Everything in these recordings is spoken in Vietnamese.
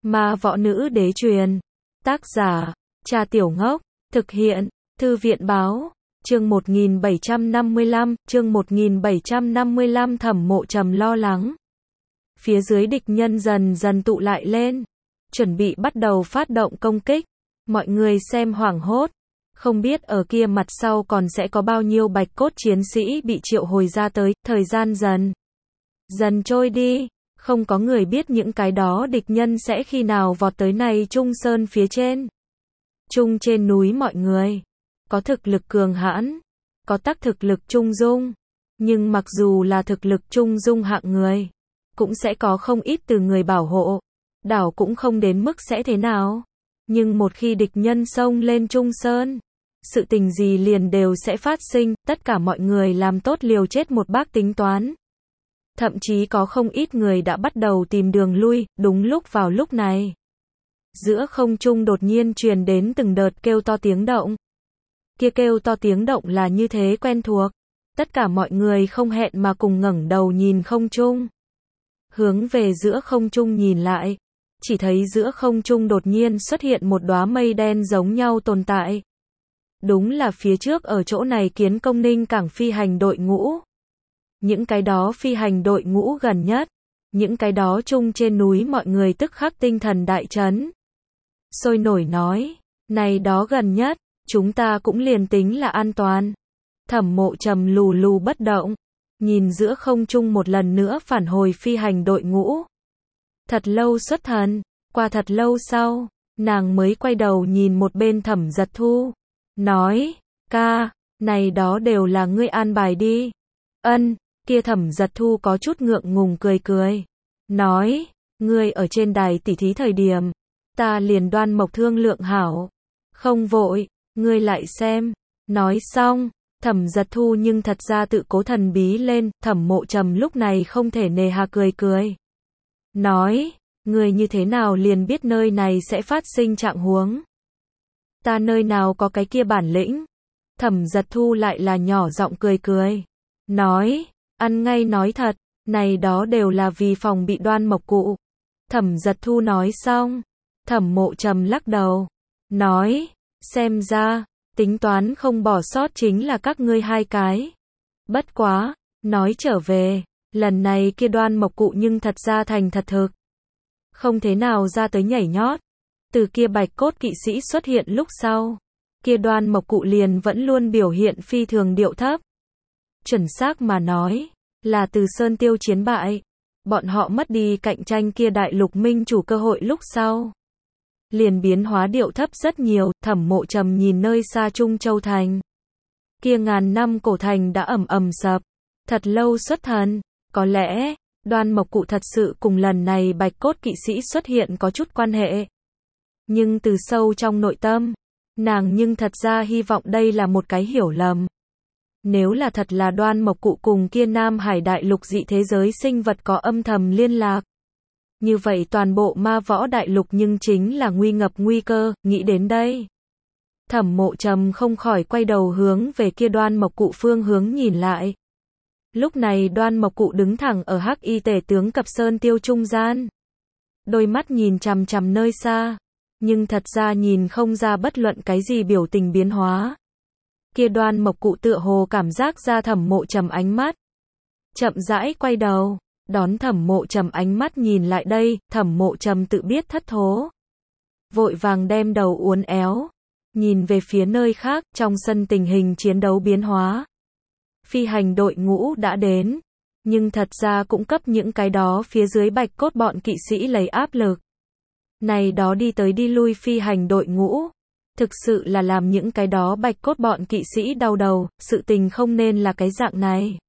Ma võ nữ đế truyền. Tác giả, Cha Tiểu Ngốc. Thực hiện, Thư viện báo. Chương 1755, Thẩm Mộ Trầm lo lắng. Phía dưới địch nhân dần dần tụ lại lên, chuẩn bị bắt đầu phát động công kích. Mọi người xem hoảng hốt, không biết ở kia mặt sau còn sẽ có bao nhiêu bạch cốt chiến sĩ bị triệu hồi ra tới. Thời gian dần dần trôi đi, không có người biết những cái đó địch nhân sẽ khi nào vọt tới này Trung Sơn phía trên. Trung trên núi mọi người có thực lực cường hãn, có tác thực lực trung dung, nhưng mặc dù là thực lực trung dung hạng người, cũng sẽ có không ít từ người bảo hộ. Đảo cũng không đến mức sẽ thế nào, nhưng một khi địch nhân xông lên Trung Sơn, sự tình gì liền đều sẽ phát sinh. Tất cả mọi người làm tốt liều chết một bác tính toán. Thậm chí có không ít người đã bắt đầu tìm đường lui. Đúng lúc vào lúc này, giữa không trung đột nhiên truyền đến từng đợt kêu to tiếng động. Kia kêu to tiếng động là như thế quen thuộc. Tất cả mọi người không hẹn mà cùng ngẩng đầu nhìn không trung. Hướng về giữa không trung nhìn lại, chỉ thấy giữa không trung đột nhiên xuất hiện một đóa mây đen giống nhau tồn tại. Đúng là phía trước ở chỗ này Kiến Công Ninh cảng phi hành đội ngũ. Những cái đó phi hành đội ngũ gần nhất, những cái đó chung trên núi mọi người tức khắc tinh thần đại chấn. Sôi nổi nói, này đó gần nhất, chúng ta cũng liền tính là an toàn. Thẩm Mộ Trầm lù lù bất động, nhìn giữa không trung một lần nữa phản hồi phi hành đội ngũ. Thật lâu xuất thần, qua thật lâu sau, nàng mới quay đầu nhìn một bên Thẩm Giật Thu, nói, ca, này đó đều là ngươi an bài đi. Ân, kia Thẩm Giật Thu có chút ngượng ngùng cười cười, nói, ngươi ở trên đài tỉ thí thời điểm, ta liền Đoan Mộc thương lượng hảo, không vội, ngươi lại xem. Nói xong, Thẩm Giật Thu nhưng thật ra tự cố thần bí lên. Thẩm Mộ Trầm lúc này không thể nề hà cười cười, nói, ngươi như thế nào liền biết nơi này sẽ phát sinh trạng huống? Ta nơi nào có cái kia bản lĩnh? Thẩm Giật Thu lại là nhỏ giọng cười cười, nói, ăn ngay nói thật, này đó đều là vì phòng bị Đoan Mộc cụ. Thẩm Giật Thu nói xong, Thẩm Mộ Trầm lắc đầu, nói, xem ra, tính toán không bỏ sót chính là các ngươi hai cái. Bất quá, nói trở về, lần này kia Đoan Mộc cụ nhưng thật ra thành thật thực, không thế nào ra tới nhảy nhót. Từ kia bạch cốt kỵ sĩ xuất hiện lúc sau, kia Đoan Mộc cụ liền vẫn luôn biểu hiện phi thường điệu thấp. Chuẩn xác mà nói, là từ Sơn Tiêu chiến bại, bọn họ mất đi cạnh tranh kia đại lục minh chủ cơ hội lúc sau, liền biến hóa điệu thấp rất nhiều. Thẩm Mộ Trầm nhìn nơi xa Trung Châu thành, kia ngàn năm cổ thành đã ầm ầm sập, thật lâu xuất thần. Có lẽ, Đoan Mộc cụ thật sự cùng lần này bạch cốt kỵ sĩ xuất hiện có chút quan hệ. Nhưng từ sâu trong nội tâm, nàng nhưng thật ra hy vọng đây là một cái hiểu lầm. Nếu là thật là Đoan Mộc cụ cùng kia Nam Hải đại lục dị thế giới sinh vật có âm thầm liên lạc, như vậy toàn bộ ma võ đại lục nhưng chính là nguy ngập nguy cơ. Nghĩ đến đây, Thẩm Mộ Trầm không khỏi quay đầu hướng về kia Đoan Mộc cụ phương hướng nhìn lại. Lúc này Đoan Mộc cụ đứng thẳng ở Hắc Y tể tướng cặp Sơn Tiêu trung gian, đôi mắt nhìn chằm chằm nơi xa, nhưng thật ra nhìn không ra bất luận cái gì biểu tình biến hóa. Kia Đoan Mộc cụ tựa hồ cảm giác ra Thẩm Mộ Trầm ánh mắt, chậm rãi quay đầu, đón Thẩm Mộ Trầm ánh mắt nhìn lại đây. Thẩm Mộ Trầm tự biết thất thố, vội vàng đem đầu uốn éo, nhìn về phía nơi khác. Trong sân tình hình chiến đấu biến hóa, phi hành đội ngũ đã đến, nhưng thật ra cũng cấp những cái đó phía dưới bạch cốt bọn kỵ sĩ lấy áp lực. Này đó đi tới đi lui phi hành đội ngũ, thực sự là làm những cái đó bạch cốt bọn kỵ sĩ đau đầu. Sự tình không nên là cái dạng này.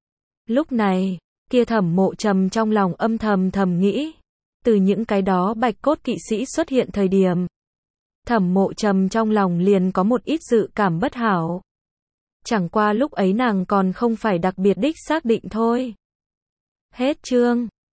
Lúc này, kia Thẩm Mộ Trầm trong lòng âm thầm nghĩ, từ những cái đó bạch cốt kỵ sĩ xuất hiện thời điểm, Thẩm Mộ Trầm trong lòng liền có một ít dự cảm bất hảo. Chẳng qua lúc ấy nàng còn không phải đặc biệt đích xác định thôi. Hết chương.